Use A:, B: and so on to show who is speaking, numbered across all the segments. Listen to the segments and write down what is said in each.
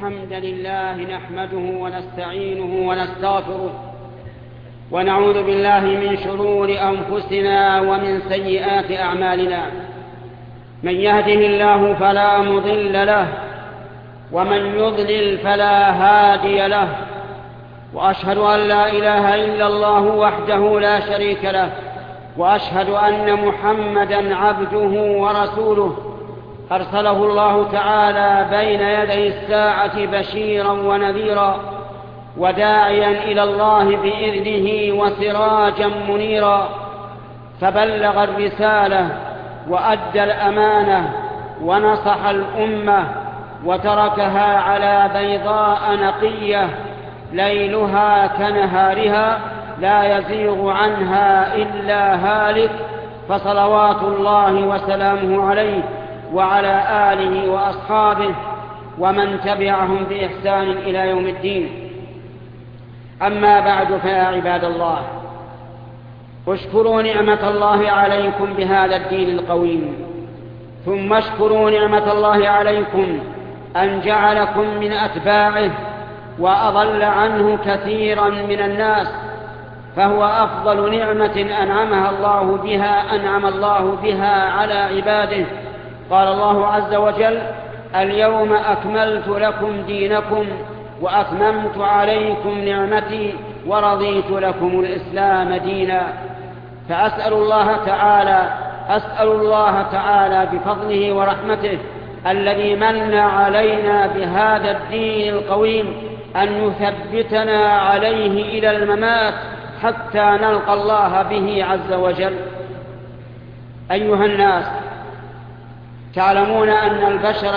A: الحمد لله نحمده ونستعينه ونستغفره ونعوذ بالله من شرور أنفسنا ومن سيئات أعمالنا. من يهده الله فلا مضل له ومن يضلل فلا هادي له، وأشهد أن لا إله إلا الله وحده لا شريك له، وأشهد أن محمدًا عبده ورسوله أرسله الله تعالى بين يدي الساعة بشيرا ونذيرا وداعيا إلى الله بإذنه وسراجا منيرا، فبلغ الرسالة وأدى الأمانة ونصح الأمة وتركها على بيضاء نقية ليلها كنهارها لا يزيغ عنها إلا هالك، فصلوات الله وسلامه عليه وعلى آله وأصحابه ومن تبعهم بإحسان إلى يوم الدين. أما بعد، فيا عباد الله، اشكروا نعمة الله عليكم بهذا الدين القويم، ثم اشكروا نعمة الله عليكم أن جعلكم من أتباعه وأضل عنه كثيرا من الناس، فهو أفضل نعمة أنعم الله بها على عباده. قال الله عز وجل: اليوم أكملت لكم دينكم وأتممت عليكم نعمتي ورضيت لكم الإسلام دينا. فأسأل الله تعالى بفضله ورحمته الذي من علينا بهذا الدين القويم أن يثبتنا عليه إلى الممات حتى نلقى الله به عز وجل. أيها الناس، تعلمون أن البشر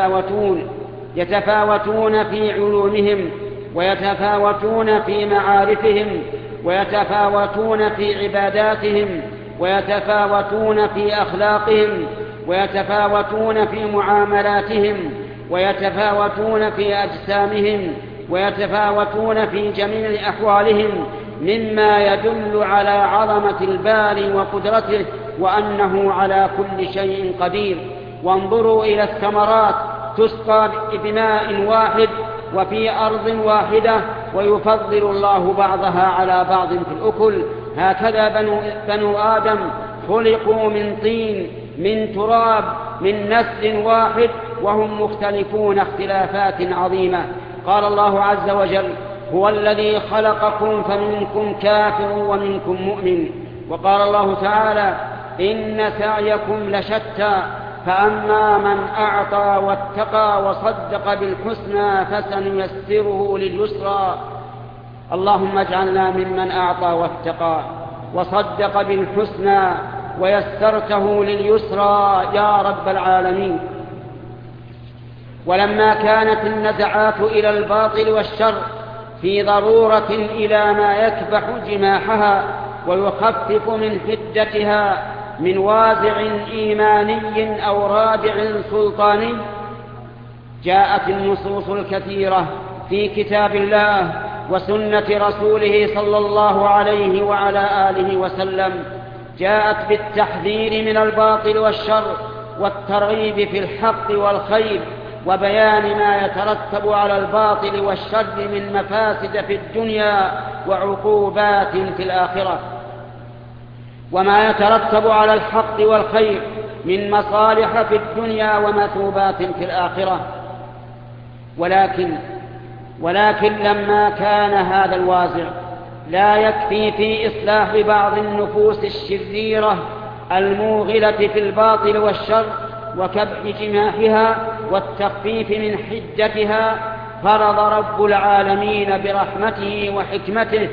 A: يتفاوتون في علومهم، ويتفاوتون في معارفهم، ويتفاوتون في عباداتهم، ويتفاوتون في أخلاقهم، ويتفاوتون في معاملاتهم، ويتفاوتون في أجسامهم، ويتفاوتون في جميع أحوالهم، مما يدل على عظمة الباري وقدرته وأنه على كل شيء قدير. وانظروا إلى الثمرات تسقى بماء واحد وفي أرض واحدة، ويفضل الله بعضها على بعض في الأكل. هكذا بنو آدم خلقوا من طين، من تراب، من نسل واحد، وهم مختلفون اختلافات عظيمة. قال الله عز وجل: هو الذي خلقكم فمنكم كافر ومنكم مؤمن. وقال الله تعالى: إن سعيكم لشتى، فأما من أعطى واتقى وصدق بالحسنى فسنيسره لليسرى. اللهم اجعلنا ممن أعطى واتقى وصدق بالحسنى ويسرته لليسرى يا رب العالمين. ولما كانت النزعات إلى الباطل والشر في ضرورة إلى ما يكبح جماحها ويخفف من حدتها من وازع إيماني أو رادع سلطاني، جاءت النصوص الكثيرة في كتاب الله وسنة رسوله صلى الله عليه وعلى آله وسلم، جاءت بالتحذير من الباطل والشر والترغيب في الحق والخير، وبيان ما يترتب على الباطل والشر من مفاسد في الدنيا وعقوبات في الآخرة، وما يترتب على الحق والخير من مصالح في الدنيا ومثوبات في الآخرة. ولكن لما كان هذا الوازع لا يكفي في إصلاح بعض النفوس الشريرة الموغلة في الباطل والشر وكبح جماحها والتخفيف من حدتها، فرض رب العالمين برحمته وحكمته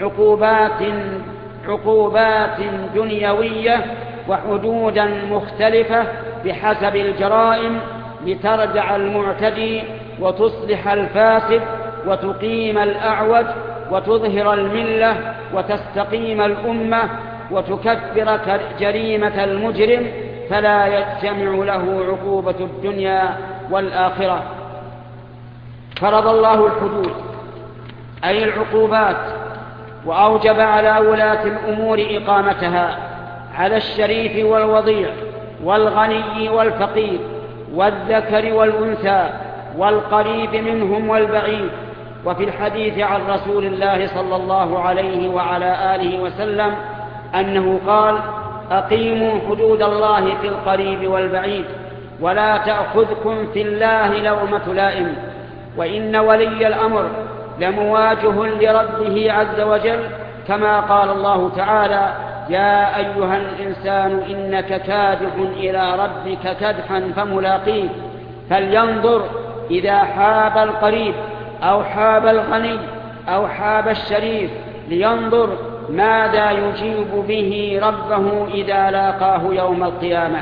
A: عقوبات دنيوية وحدودا مختلفة بحسب الجرائم، لتردع المعتدي وتصلح الفاسد وتقيم الأعوج وتظهر الملة وتستقيم الأمة وتكفر جريمة المجرم، فلا يجتمع له عقوبة الدنيا والآخرة. فرض الله الحدود أي العقوبات، وأوجب على ولاة الأمور إقامتها على الشريف والوضيع والغني والفقير والذكر والأنثى والقريب منهم والبعيد. وفي الحديث عن رسول الله صلى الله عليه وعلى آله وسلم أنه قال: أقيموا حدود الله في القريب والبعيد، ولا تأخذكم في الله لومة لائم. وإن ولي الأمر لمواجه لربه عز وجل، كما قال الله تعالى: يا أيها الإنسان إنك كادح إلى ربك كدحا فملاقيه، فلينظر إذا حاب القريب أو حاب الغني أو حاب الشريف، لينظر ماذا يجيب به ربه إذا لاقاه يوم القيامة.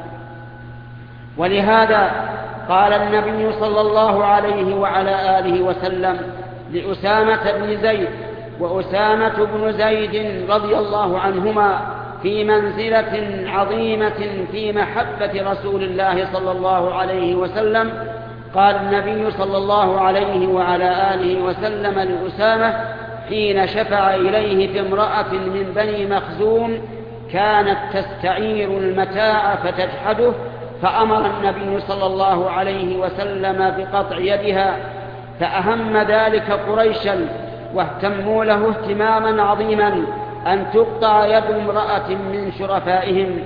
A: ولهذا قال النبي صلى الله عليه وعلى آله وسلم لأسامة بن زيد، وأسامة بن زيد رضي الله عنهما في منزلة عظيمة في محبة رسول الله صلى الله عليه وسلم، قال النبي صلى الله عليه وعلى آله وسلم لأسامة حين شفع إليه في امرأة من بني مخزوم كانت تستعير المتاع فتجحده، فأمر النبي صلى الله عليه وسلم بقطع يدها، فأهم ذلك قريشا واهتموا له اهتماما عظيما أن تقطع يد امرأة من شرفائهم.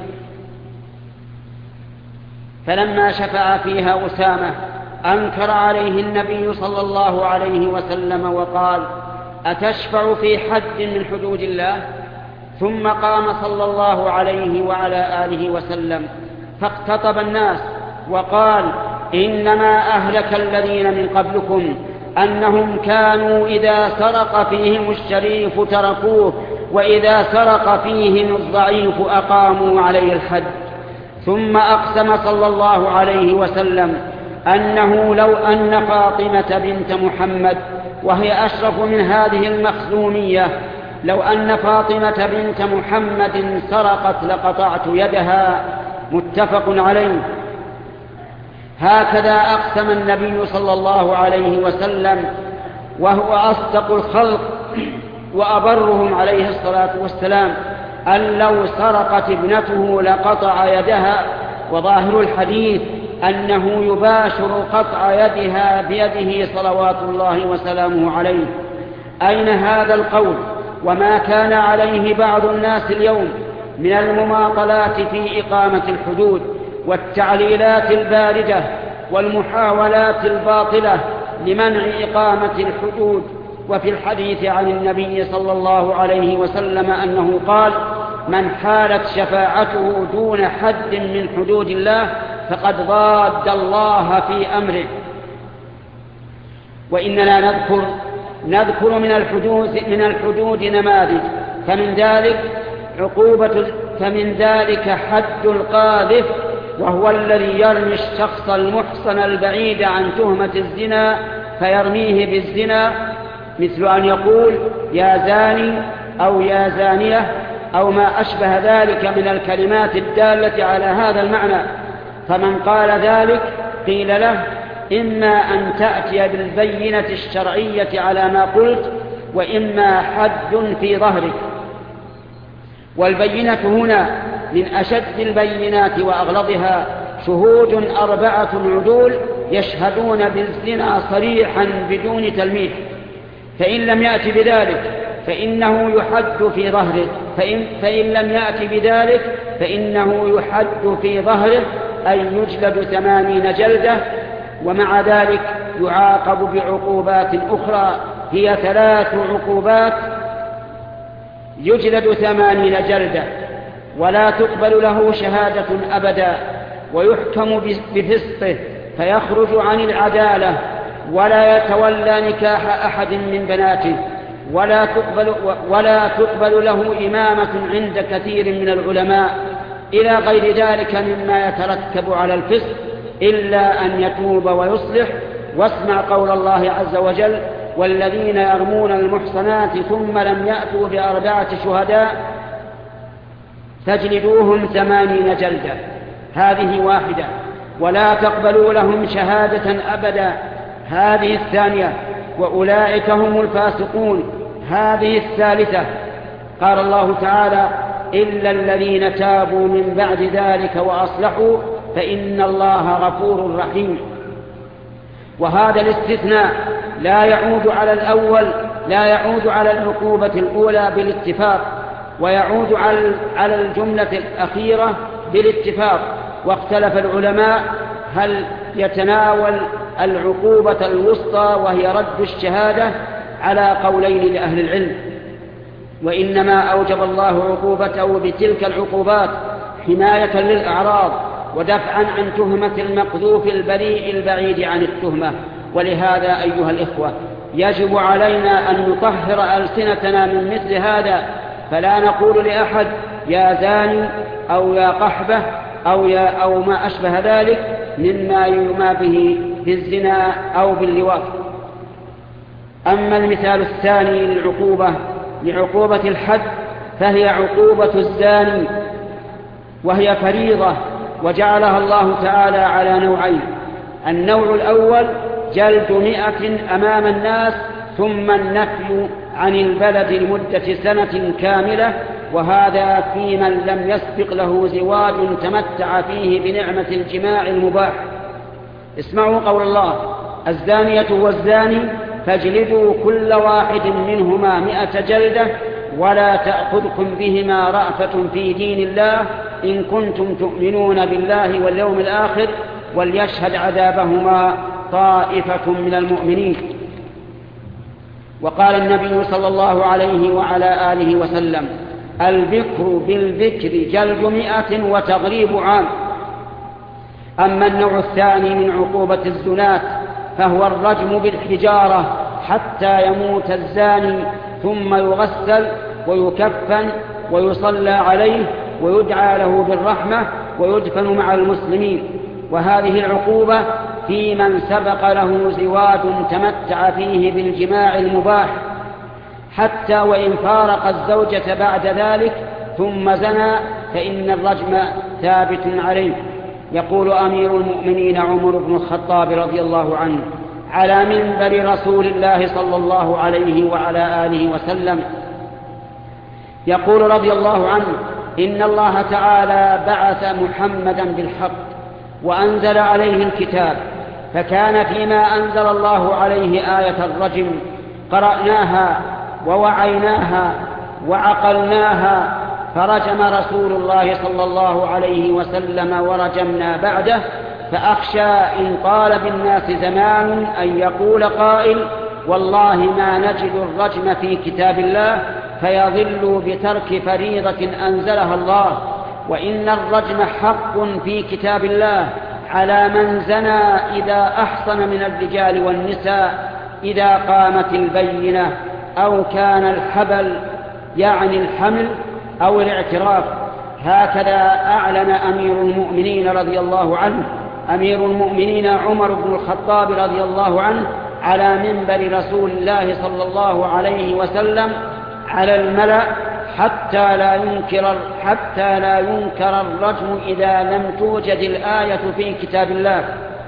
A: فلما شفع فيها أسامة أنكر عليه النبي صلى الله عليه وسلم وقال: أتشفع في حد من حدود الله؟ ثم قام صلى الله عليه وعلى آله وسلم فاختطب الناس وقال: إنما أهلك الذين من قبلكم أنهم كانوا إذا سرق فيهم الشريف تركوه، وإذا سرق فيهم الضعيف أقاموا عليه الحد. ثم أقسم صلى الله عليه وسلم أنه لو أن فاطمة بنت محمد، وهي أشرف من هذه المخزومية، لو أن فاطمة بنت محمد سرقت لقطعت يدها. متفق عليه. هكذا أقسم النبي صلى الله عليه وسلم، وهو أصدق الخلق وأبرهم عليه الصلاة والسلام، أن لو سرقت ابنته لقطع يدها. وظاهر الحديث أنه يباشر قطع يدها بيده صلوات الله وسلامه عليه. أين هذا القول وما كان عليه بعض الناس اليوم من المماطلات في إقامة الحدود والتعليلات الباردة والمحاولات الباطلة لمنع إقامة الحدود؟ وفي الحديث عن النبي صلى الله عليه وسلم أنه قال: من حالت شفاعته دون حد من حدود الله فقد ضاد الله في أمره. وإننا نذكر من الحدود نماذج، فمن ذلك حد القاذف، وهو الذي يرمي الشخص المحصن البعيد عن تهمة الزنا فيرميه بالزنا، مثل أن يقول: يا زاني أو يا زانية أو ما أشبه ذلك من الكلمات الدالة على هذا المعنى. فمن قال ذلك قيل له: إما أن تأتي بالبينة الشرعية على ما قلت، وإما حد في ظهرك. والبينة هنا من أشد البينات وأغلظها شهود 4 عدول يشهدون بالزنا صريحا بدون تلميح، فإن لم يأتي بذلك فإنه يحد في ظهره، فإن لم يأتي بذلك فإنه يحد في ظهره، أي يجلد 80 جلدة. ومع ذلك يعاقب بعقوبات أخرى هي 3 عقوبات: يجلد 80 جلدة، ولا تقبل له شهادة أبدا، ويحكم بفسقه فيخرج عن العدالة، ولا يتولى نكاح أحد من بناته، ولا تقبل له إمامة عند كثير من العلماء، إلى غير ذلك مما يترتب على الفسق، إلا أن يتوب ويصلح. واسمع قول الله عز وجل: والذين يرمون المحصنات ثم لم يأتوا ب4 شهداء فاجلدوهم 80 جلدة. هذه واحدة. ولا تقبلوا لهم شهادة أبدا. هذه الثانية. وأولئك هم الفاسقون. هذه الثالثة. قال الله تعالى: إلا الذين تابوا من بعد ذلك وأصلحوا فإن الله غفور رحيم. وهذا الاستثناء لا يعود على العقوبة الأولى بالاتفاق، ويعود على الجملة الأخيرة بالاتفاق. واختلف العلماء هل يتناول العقوبة الوسطى وهي رد الشهادة على قولين لأهل العلم، وإنما أوجب الله عقوبته بتلك العقوبات حماية للأعراض ودفعا عن تهمة المقذوف البريء البعيد عن التهمة. ولهذا أيها الإخوة يجب علينا أن نطهر ألسنتنا من مثل هذا، فلا نقول لأحد يا زاني أو يا قحبة أو ما أشبه ذلك مما يرمى به بالزنا أو باللواط. أما المثال الثاني لعقوبة الحد فهي عقوبة الزاني، وهي فريضة وجعلها الله تعالى على نوعين: النوع الأول جلد 100 أمام الناس، ثم النفي عن البلد لمدة سنة كاملة، وهذا في من لم يسبق له زواج تمتع فيه بنعمة الجماع المباح. اسمعوا قول الله: الزانية والزاني فاجلدوا كل واحد منهما 100 جلدة ولا تأخذكم بهما رأفة في دين الله إن كنتم تؤمنون بالله واليوم الآخر وليشهد عذابهما طائفة من المؤمنين. وقال النبي صلى الله عليه وعلى آله وسلم: البكر بالبكر جلد 100 وتغريب عام. أما النوع الثاني من عقوبة الزنات فهو الرجم بالحجارة حتى يموت الزاني، ثم يغسل ويكفن ويصلى عليه ويدعى له بالرحمة ويدفن مع المسلمين. وهذه العقوبة في من سبق له زواج تمتع فيه بالجماع المباح، حتى وإن فارق الزوجة بعد ذلك ثم زنى فإن الرجم ثابت عليه. يقول أمير المؤمنين عمر بن الخطاب رضي الله عنه على منبر رسول الله صلى الله عليه وعلى آله وسلم، يقول رضي الله عنه: إن الله تعالى بعث محمدا بالحق وأنزل عليه الكتاب، فكان فيما أنزل الله عليه آية الرجم قرأناها ووعيناها وعقلناها، فرجم رسول الله صلى الله عليه وسلم ورجمنا بعده، فأخشى إن طال بالناس زمان أن يقول قائل: والله ما نجد الرجم في كتاب الله، فيضل بترك فريضة أنزلها الله. وإن الرجم حق في كتاب الله على من زنى إذا أحصن من الرجال والنساء إذا قامت البينة أو كان الحبل يعني الحمل أو الاعتراف. هكذا أعلن أمير المؤمنين رضي الله عنه، أمير المؤمنين عمر بن الخطاب رضي الله عنه، على منبر رسول الله صلى الله عليه وسلم على الملأ حتى لا ينكر الرجم إذا لم توجد الآية في كتاب الله.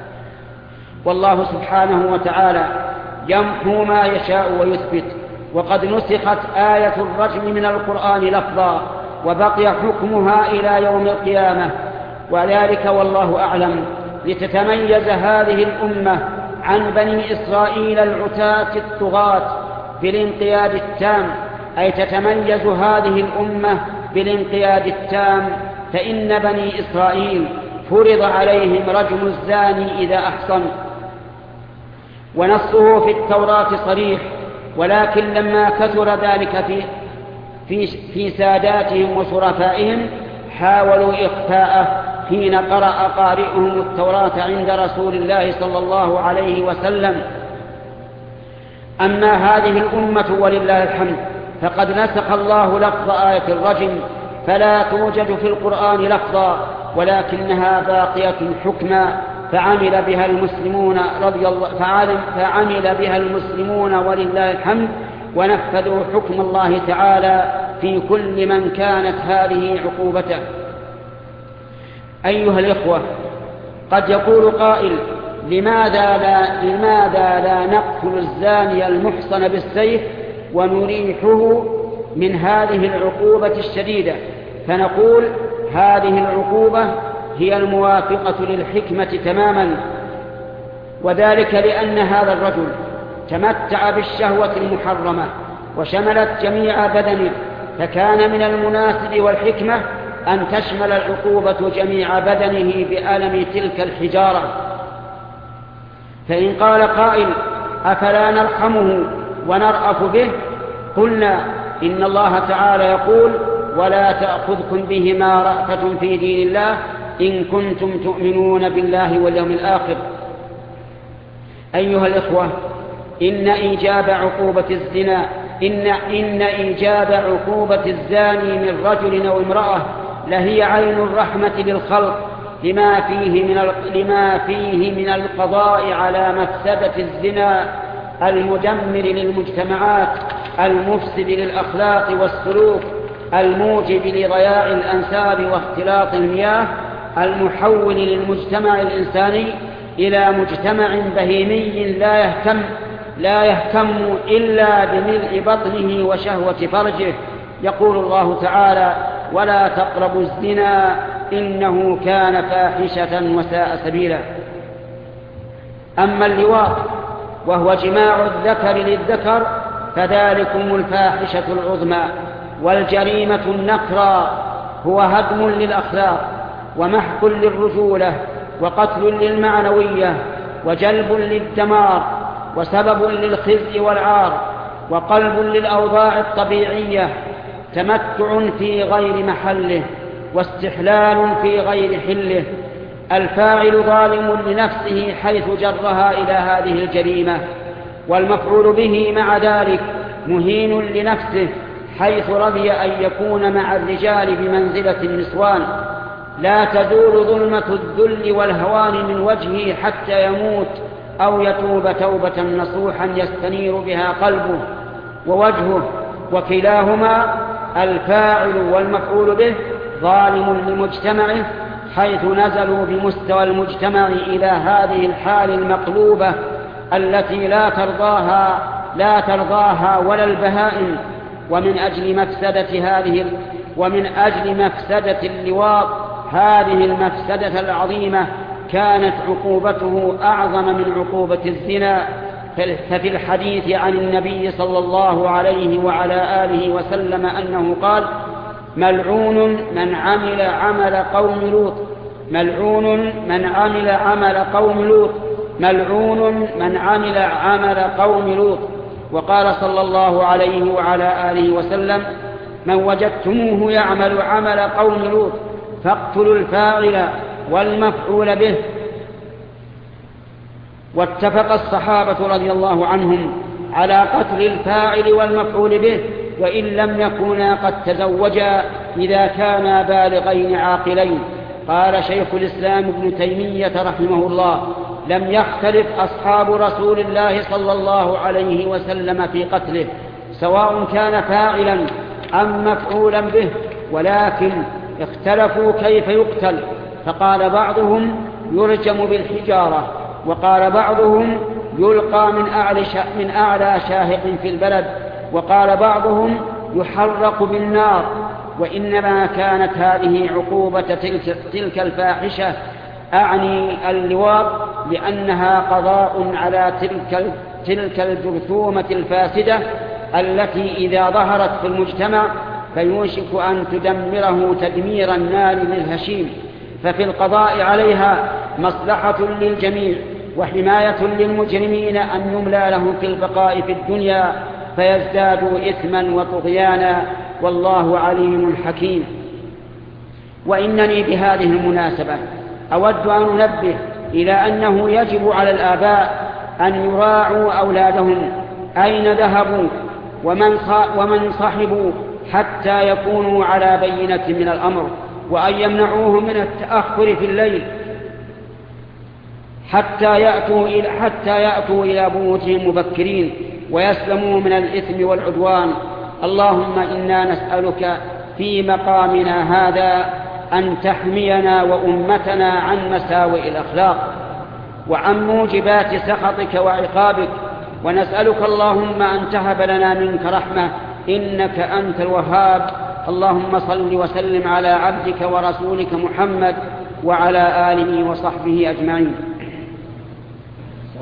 A: والله سبحانه وتعالى يمحو ما يشاء ويثبت، وقد نسخت آية الرجم من القرآن لفظا وبقي حكمها إلى يوم القيامة، وذلك والله أعلم لتتميز هذه الأمة عن بني إسرائيل العتاة الطغاة بالانقياد التام، أي تتميز هذه الأمة بالانقياد التام، فإن بني إسرائيل فرض عليهم رجم الزاني إذا أحصن، ونصه في التوراة صريح، ولكن لما كثر ذلك في ساداتهم وشرفائهم حاولوا إخفاءه حين قرأ قارئهم التوراة عند رسول الله صلى الله عليه وسلم. أما هذه الأمة ولله الحمد فقد نسخ الله لفظ آية الرجم، فلا توجد في القرآن لفظا، ولكنها باقية حكما، فعمل بها المسلمون ولله الحمد، ونفذوا حكم الله تعالى في كل من كانت هذه عقوبته. أيها الإخوة، قد يقول قائل: لماذا لا نقتل الزاني المحصن بالسيف ونريحه من هذه العقوبة الشديدة؟ فنقول: هذه العقوبة هي الموافقة للحكمة تماما، وذلك لأن هذا الرجل تمتع بالشهوة المحرمة وشملت جميع بدنه، فكان من المناسب والحكمة أن تشمل العقوبة جميع بدنه بألم تلك الحجارة. فإن قال قائل: أفلا نرحمه ونرأف به؟ قلنا: إن الله تعالى يقول: ولا تأخذكم بهما رأفة في دين الله إن كنتم تؤمنون بالله واليوم الآخر. أيها الإخوة، إن إيجاب عقوبة الزاني من رجل أو امرأة لهي عين الرحمة للخلق لما فيه من القضاء على مفسدة الزنا المدمر للمجتمعات، المفسد للأخلاق والسلوك، الموجب لضياع الأنساب واختلاط المياه، المحول للمجتمع الإنساني إلى مجتمع بهيمي لا يهتم إلا بملء بطنه وشهوة فرجه. يقول الله تعالى: ولا تقربوا الزنا إنه كان فاحشة وساء سبيلا. أما اللواط وهو جماع الذكر للذكر فذلكم الفاحشة العظمى والجريمة النكرى، هو هدم للأخلاق ومحق للرجولة وقتل للمعنوية وجلب للدمار وسبب للخزي والعار وقلب للأوضاع الطبيعية، تمتع في غير محله واستحلال في غير حله. الفاعل ظالم لنفسه حيث جرها إلى هذه الجريمة، والمفعول به مع ذلك مهين لنفسه حيث رضي أن يكون مع الرجال بمنزلة النسوان. لا تزول ظلمة الذل والهوان من وجهه حتى يموت أو يتوب توبة نصوحا يستنير بها قلبه ووجهه، وكلاهما الفاعل والمفعول به ظالم لمجتمعه حيث نزلوا بمستوى المجتمع إلى هذه الحال المقلوبة التي لا ترضاها ولا البهائم. ومن أجل مفسدة اللواط هذه المفسدة العظيمة كانت عقوبته أعظم من عقوبة الزنا. ففي الحديث عن النبي صلى الله عليه وعلى آله وسلم أنه قال: ملعون من عمل عمل قوم لوط، ملعون من عمل عمل قوم لوط، ملعون من عمل عمل قوم لوط. وقال صلى الله عليه وعلى آله وسلم: من وجدتموه يعمل عمل قوم لوط فاقتلوا الفاعل والمفعول به. واتفق الصحابة رضي الله عنهم على قتل الفاعل والمفعول به وإن لم يكونا قد تزوجا إذا كانا بالغين عاقلين. قال شيخ الإسلام ابن تيمية رحمه الله: لم يختلف أصحاب رسول الله صلى الله عليه وسلم في قتله سواء كان فاعلا أم مفعولا به، ولكن اختلفوا كيف يقتل، فقال بعضهم يرجم بالحجارة، وقال بعضهم يلقى من أعلى شاهق في البلد، وقال بعضهم يحرق بالنار. وإنما كانت هذه عقوبة تلك الفاحشة أعني اللواط لأنها قضاء على تلك الجرثومة الفاسدة التي إذا ظهرت في المجتمع فيوشك أن تدمره تدمير النار للهشيم. ففي القضاء عليها مصلحة للجميع وحماية للمجرمين أن يملى لهم في البقاء في الدنيا فيزدادوا إثما وطغيانا، والله عليم حكيم. وإنني بهذه المناسبة أود أن أنبه إلى أنه يجب على الآباء أن يراعوا أولادهم أين ذهبوا ومن صحبوا حتى يكونوا على بينة من الأمر، وأن يمنعوهم من التأخر في الليل حتى يأتوا إلى بيوتهم مبكرين ويسلموا من الإثم والعدوان. اللهم إنا نسألك في مقامنا هذا أن تحمينا وأمتنا عن مساوئ الأخلاق وعن موجبات سخطك وعقابك، ونسألك اللهم أن تهب لنا منك رحمة إنك أنت الوهاب. اللهم صل وسلم على عبدك ورسولك محمد وعلى آله وصحبه أجمعين.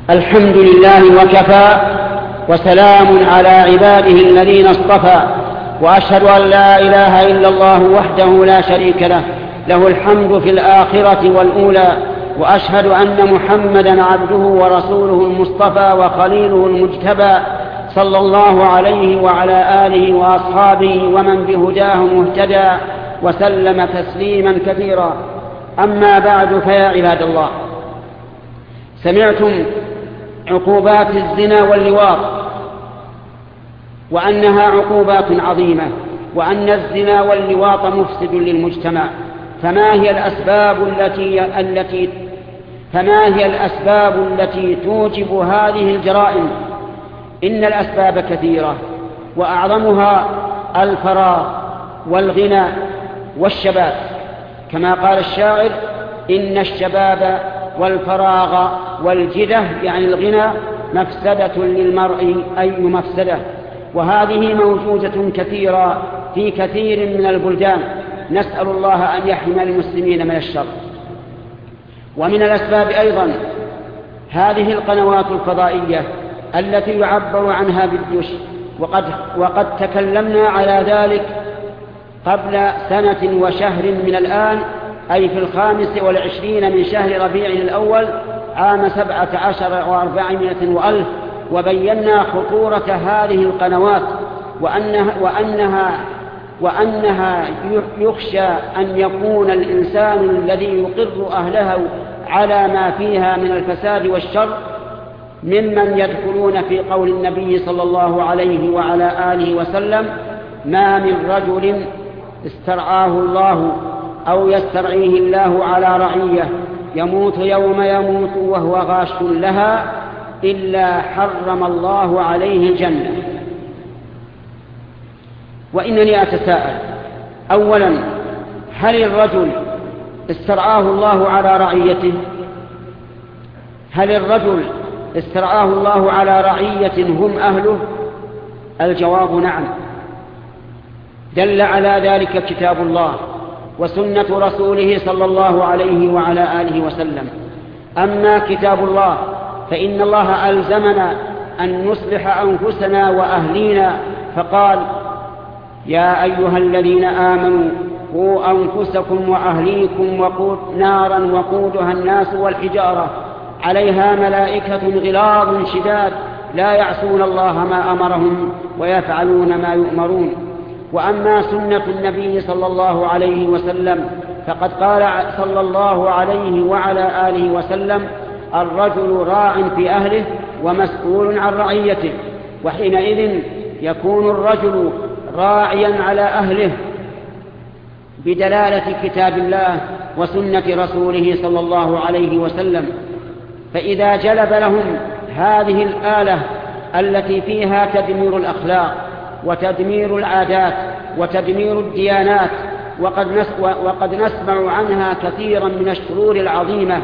A: الحمد لله وكفى، وسلام على عباده الذين اصطفى، وأشهد أن لا إله إلا الله وحده لا شريك له، له الحمد في الآخرة والأولى، وأشهد أن محمدا عبده ورسوله المصطفى وخليله المجتبى، صلى الله عليه وعلى آله وأصحابه ومن بهداه مهتدى، وسلم تسليما كثيرا. أما بعد، فيا عباد الله، سمعتم عقوبات الزنا واللواط، وأنها عقوبات عظيمة، وأن الزنا واللواط مفسد للمجتمع. فما هي الأسباب التي توجب هذه الجرائم؟ إن الأسباب كثيرة، وأعظمها الفراغ والغنى والشباب، كما قال الشاعر: إن الشباب والفراغ والجدة، يعني الغنى، مفسدة للمرء أي مفسدة. وهذه موجودة كثيرة في كثير من البلدان، نسأل الله أن يحمي المسلمين من الشر. ومن الأسباب أيضا هذه القنوات الفضائية التي يعبر عنها بالدش، وقد تكلمنا على ذلك قبل سنة وشهر من الآن، أي في 25 من شهر ربيع الأول عام 17 و400 وألف، وبينا خطورة هذه القنوات، وأنها يخشى أن يكون الإنسان الذي يقر أهله على ما فيها من الفساد والشر ممن يدخلون في قول النبي صلى الله عليه وعلى آله وسلم: ما من رجل استرعاه الله أو يسترعيه الله على رعية يموت يوم يموت وهو غاش لها إلا حرم الله عليه الجنة. وإنني أتساءل: أولا، هل الرجل استرعاه الله على رعيته؟ هل الرجل استرعاه الله على رعية هم أهله؟ الجواب نعم، دل على ذلك كتاب الله وسنة رسوله صلى الله عليه وعلى آله وسلم. أما كتاب الله فإن الله ألزمنا أن نصلح أنفسنا وأهلينا، فقال: يا أيها الذين آمنوا قوا أنفسكم وأهليكم نارا وقودها الناس والحجارة عليها ملائكة غلاظ شداد لا يعصون الله ما أمرهم ويفعلون ما يؤمرون. وأما سنة النبي صلى الله عليه وسلم فقد قال صلى الله عليه وعلى آله وسلم: الرجل راع في أهله ومسؤول عن رعيته. وحينئذ يكون الرجل راعيا على أهله بدلالة كتاب الله وسنة رسوله صلى الله عليه وسلم. فإذا جلب لهم هذه الآلة التي فيها تدمير الأخلاق وتدمير العادات وتدمير الديانات، وقد نسمع عنها كثيرا من الشرور العظيمة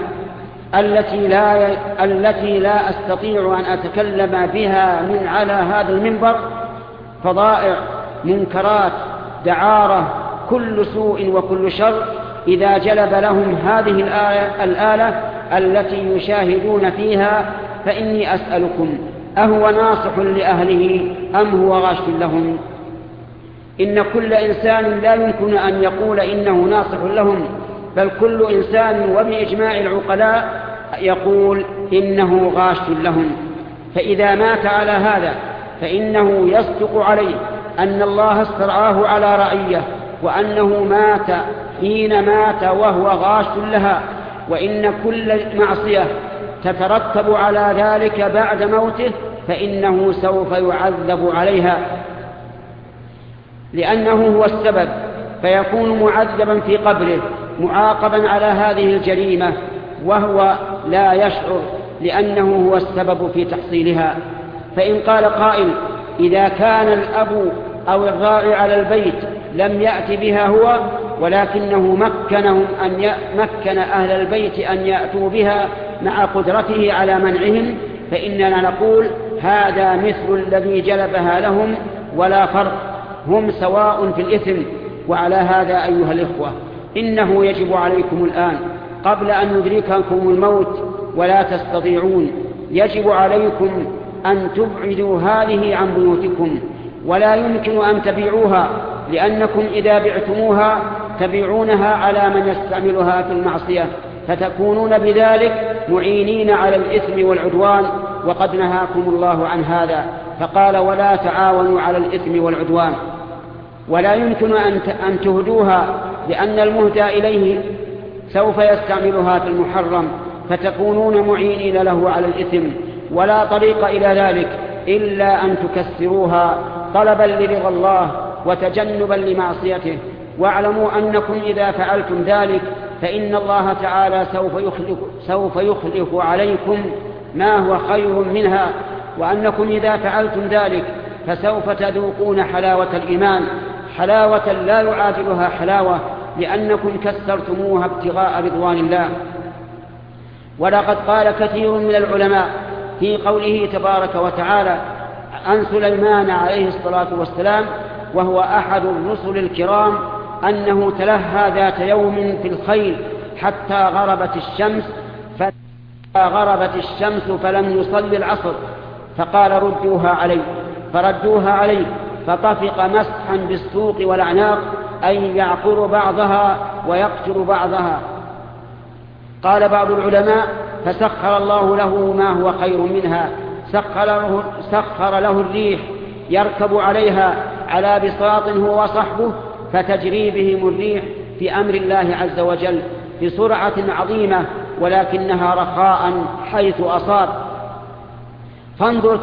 A: التي لا أستطيع أن أتكلم بها من على هذا المنبر، فضائع، منكرات، دعارة، كل سوء وكل شر. إذا جلب لهم هذه الآلة التي يشاهدون فيها، فإني أسألكم: أهو ناصح لأهله أم هو غاش لهم؟ إن كل إنسان لا يمكن أن يقول إنه ناصح لهم، بل كل إنسان وبإجماع العقلاء يقول إنه غاش لهم. فإذا مات على هذا فإنه يصدق عليه أن الله استرعاه على رعية، وأنه مات حين مات وهو غاش لها، وإن كل معصية تترتب على ذلك بعد موته فإنه سوف يعذب عليها، لأنه هو السبب، فيكون معذبا في قبره معاقبا على هذه الجريمة وهو لا يشعر، لأنه هو السبب في تحصيلها. فإن قال قائل: إذا كان الأب أو الراعي على البيت لم يأتي بها هو، ولكنه مكن أهل البيت أن يأتوا بها مع قدرته على منعهم، فإننا نقول: هذا مثل الذي جلبها لهم ولا فرق، هم سواء في الإثم. وعلى هذا أيها الإخوة، إنه يجب عليكم الآن قبل أن يدرككم الموت ولا تستطيعون يجب عليكم أن تبعدوا هذه عن بيوتكم، ولا يمكن أن تبيعوها، لأنكم إذا بعتموها تبيعونها على من يستعملها في المعصية، فتكونون بذلك معينين على الإثم والعدوان، وقد نهاكم الله عن هذا فقال: ولا تعاونوا على الإثم والعدوان. ولا يمكن أن تهدوها، لأن المهدى إليه سوف يستعملها في المحرم، فتكونون معينين له على الإثم، ولا طريق إلى ذلك إلا أن تكسروها طلبا لرضا الله وتجنبا لمعصيته. واعلموا أنكم إذا فعلتم ذلك فإن الله تعالى سوف يخلف عليكم ما هو خير منها، وأنكم إذا فعلتم ذلك فسوف تذوقون حلاوة الإيمان، حلاوة لا يعادلها حلاوة، لأنكم كسرتموها ابتغاء رضوان الله. ولقد قال كثير من العلماء في قوله تبارك وتعالى عن سليمان عليه الصلاة والسلام، وهو أحد الرسل الكرام، أنه تلهى ذات يوم في الخيل حتى غربت الشمس فلم يصل العصر، فقال: ردوها علي، فردوها عليه، فطفق مسحا بالسوق والأعناق، أي يعقر بعضها ويقتل بعضها. قال بعض العلماء: فسخر الله له ما هو خير منها، سخر له الريح يركب عليها على بساط هو وصحبه، فتجري بهم الريح في أمر الله عز وجل بسرعة عظيمة، ولكنها رخاء حيث أصاب. فانظر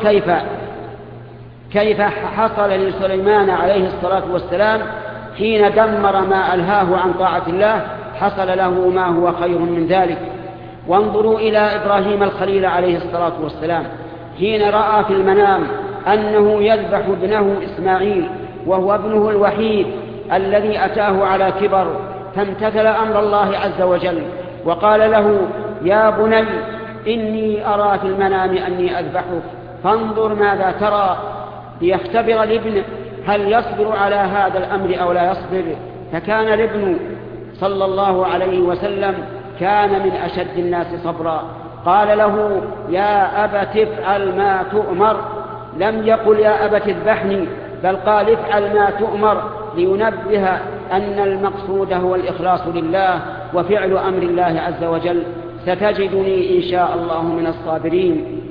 A: كيف حصل لسليمان عليه الصلاة والسلام حين دمر ما ألهاه عن طاعة الله، حصل له ما هو خير من ذلك. وانظروا إلى إبراهيم الخليل عليه الصلاة والسلام حين رأى في المنام أنه يذبح ابنه إسماعيل، وهو ابنه الوحيد الذي أتاه على كبر، فامتثل أمر الله عز وجل وقال له: يا بني إني أرى في المنام أني أذبحك فانظر ماذا ترى، ليختبر الابن هل يصبر على هذا الأمر أو لا يصبر. فكان الابن صلى الله عليه وسلم كان من أشد الناس صبرا. قال له: يا أبت افعل ما تؤمر، لم يقل يا أبت اذبحني، بل قال افعل ما تؤمر، لينبه أن المقصود هو الإخلاص لله وفعل أمر الله عز وجل. ستجدني إن شاء الله من الصابرين.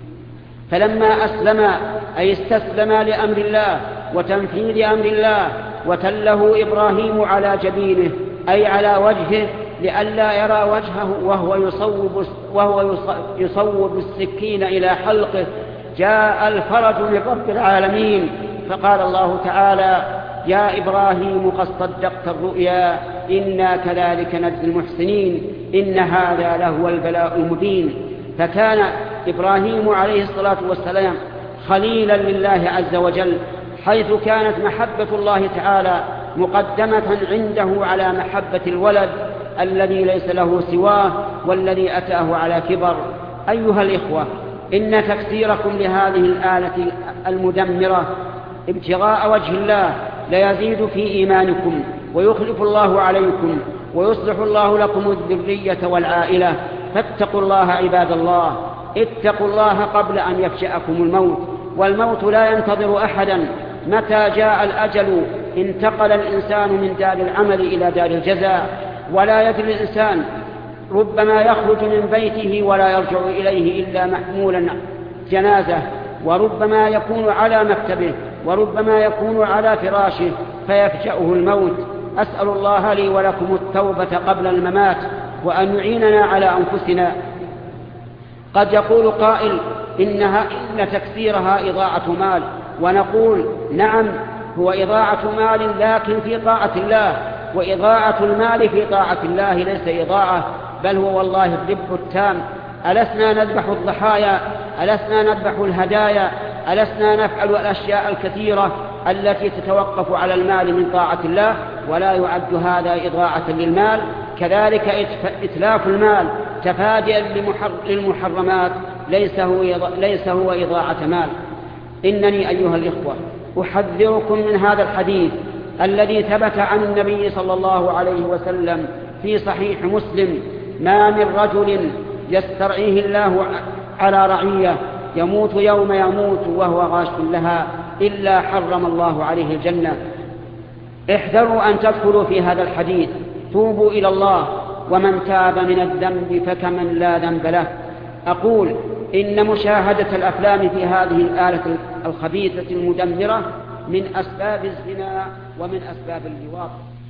A: فلما أسلم أي استسلم لأمر الله وتنفيذ أمر الله، وتله إبراهيم على جبينه أي على وجهه لئلا يرى وجهه وهو يصوب السكين إلى حلقه، جاء الفرج من رب العالمين. فقال الله تعالى: يا إبراهيم قد صدقت الرؤيا إنا كذلك نجزي المحسنين إن هذا لهو البلاء المبين. فكان إبراهيم عليه الصلاة والسلام خليلا لله عز وجل، حيث كانت محبة الله تعالى مقدمة عنده على محبة الولد الذي ليس له سواه والذي أتاه على كبر. أيها الإخوة، إن تكسيركم لهذه الآلة المدمرة ابتغاء وجه الله ليزيد في إيمانكم، ويخلف الله عليكم، ويصلح الله لكم الذرية والعائلة. فاتقوا الله عباد الله، اتقوا الله قبل أن يفجأكم الموت، والموت لا ينتظر أحدا. متى جاء الأجل انتقل الإنسان من دار العمل إلى دار الجزاء، ولا يدري الإنسان، ربما يخرج من بيته ولا يرجع إليه إلا محمولا جنازة، وربما يكون على مكتبه، وربما يكون على فراشه فيفجأه الموت. أسأل الله لي ولكم التوبة قبل الممات، وأن يعيننا على أنفسنا. قد يقول قائل: إن تكسيرها إضاعة مال، ونقول: نعم، هو إضاعة مال لكن في طاعة الله، وإضاعة المال في طاعة الله ليس إضاعة، بل هو والله الربح التام. ألسنا نذبح الضحايا، ألسنا نذبح الهدايا، ألسنا نفعل الأشياء الكثيرة التي تتوقف على المال من طاعة الله، ولا يعد هذا إضاعة للمال. كذلك إتلاف المال تفاديا للمحرمات ليس هو إضاعة مال. إنني أيها الإخوة أحذركم من هذا الحديث الذي ثبت عن النبي صلى الله عليه وسلم في صحيح مسلم: ما من رجل يسترعيه الله على رعية يموت يوم يموت وهو غاش لها إلا حرم الله عليه الجنة. احذروا أن تدخلوا في هذا الحديث، توبوا إلى الله، ومن تاب من الذنب فكمن لا ذنب له. أقول إن مشاهدة الأفلام في هذه الآلة الخبيثة المدمرة من أسباب الزنا ومن أسباب اللواط.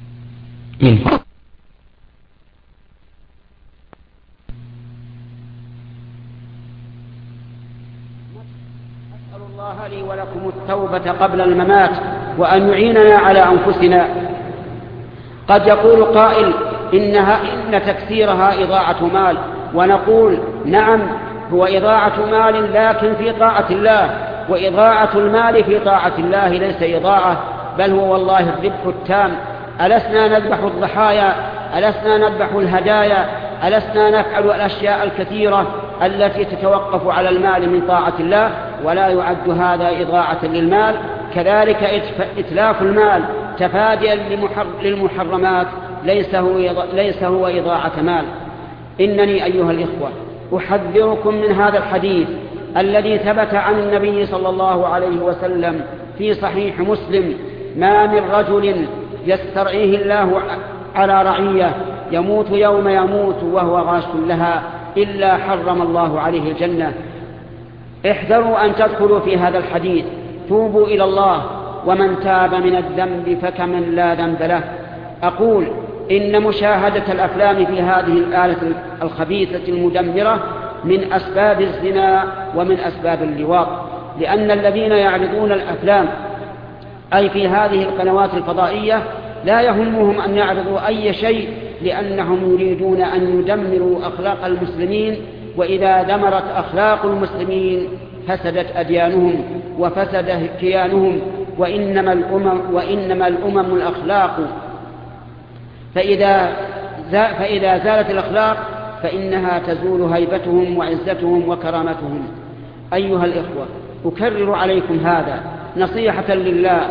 A: أسأل الله لي ولكم التوبة قبل الممات، وأن يعيننا على أنفسنا. قد يقول قائل إن تكسيرها إضاعة مال، ونقول نعم، هو إضاعة مال لكن في طاعة الله، وإضاعة المال في طاعة الله ليس إضاعة، بل هو والله الربح التام. ألسنا نذبح الضحايا، ألسنا نذبح الهدايا، ألسنا نفعل الأشياء الكثيرة التي تتوقف على المال من طاعة الله، ولا يعد هذا إضاعة للمال. كذلك إتلاف المال تفاديا للمحرمات ليس هو إضاعة مال. إنني أيها الإخوة أحذركم من هذا الحديث الذي ثبت عن النبي صلى الله عليه وسلم في صحيح مسلم: ما من رجل يسترعيه الله على رعية يموت يوم يموت وهو غاش لها إلا حرم الله عليه الجنة. احذروا أن تدخلوا في هذا الحديث، توبوا إلى الله، ومن تاب من الذنب فكمن لا ذنب له. أقول إن مشاهدة الأفلام في هذه الآلة الخبيثة المدمرة من أسباب الزنا ومن أسباب اللواط، لأن الذين يعرضون الأفلام أي في هذه القنوات الفضائية لا يهمهم أن يعرضوا أي شيء، لأنهم يريدون أن يدمروا أخلاق المسلمين، وإذا دمرت أخلاق المسلمين فسدت أديانهم وفسد كيانهم، وإنما الأمم الأخلاق، فإذا زالت الأخلاق فإنها تزول هيبتهم وعزتهم وكرامتهم. أيها الإخوة، أكرر عليكم هذا نصيحة لله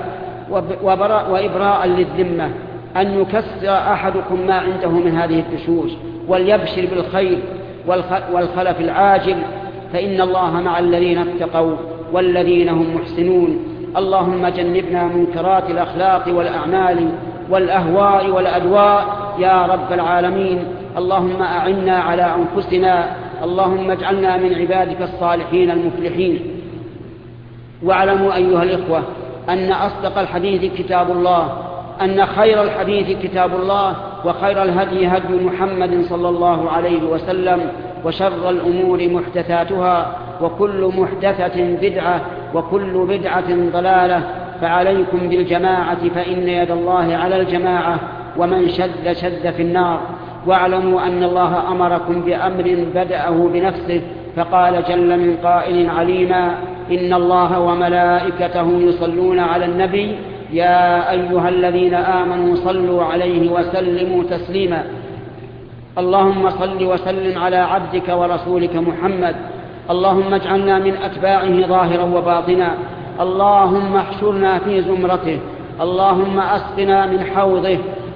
A: وإبراء للذمة، أن يكسر أحدكم ما عنده من هذه الدشوش، وليبشر بالخير والخلف العاجل، فإن الله مع الذين اتقوا والذين هم محسنون. اللهم جنبنا منكرات الأخلاق والأعمال والأهواء والأدواء يا رب العالمين. اللهم أعنا على أنفسنا، اللهم اجعلنا من عبادك الصالحين المفلحين. واعلموا أيها الإخوة أن أصدق الحديث كتاب الله، أن خير الحديث كتاب الله، وخير الهدي هدي محمد صلى الله عليه وسلم، وشر الأمور محدثاتها، وكل محدثة بدعة، وكل بدعة ضلالة. فعليكم بالجماعة، فإن يد الله على الجماعة، ومن شد في النار. واعلموا أن الله أمركم بأمر بدأه بنفسه، فقال جل من قائل عليما: إن الله وملائكته يصلون على النبي يا أيها الذين آمنوا صلوا عليه وسلموا تسليما. اللهم صل وسلم على عبدك ورسولك محمد. اللهم اجعلنا من أتباعه ظاهرا وباطنا. اللهم احشرنا في زمرته. اللهم أسقنا من حوضه.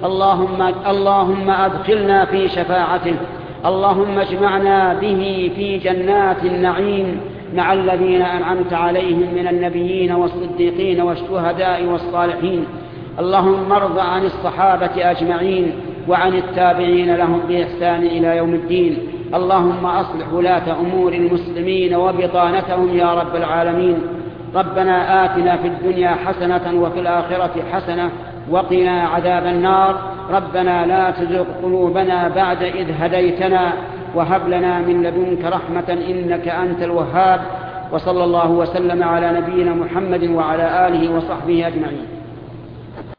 A: اللهم أدخلنا في شفاعته. اللهم اجمعنا به في جنات النعيم مع الذين أنعمت عليهم من النبيين والصديقين والشهداء والصالحين. اللهم ارض عن الصحابة أجمعين وعن التابعين لهم بإحسان إلى يوم الدين. اللهم أصلح ولاة أمور المسلمين وبطانتهم يا رب العالمين. ربنا آتنا في الدنيا حسنة وفي الآخرة حسنة وقنا عذاب النار. ربنا لا تزغ قلوبنا بعد إذ هديتنا، وهب لنا من لدنك رحمة إنك أنت الوهاب. وصلى الله وسلم على نبينا محمد وعلى آله وصحبه أجمعين.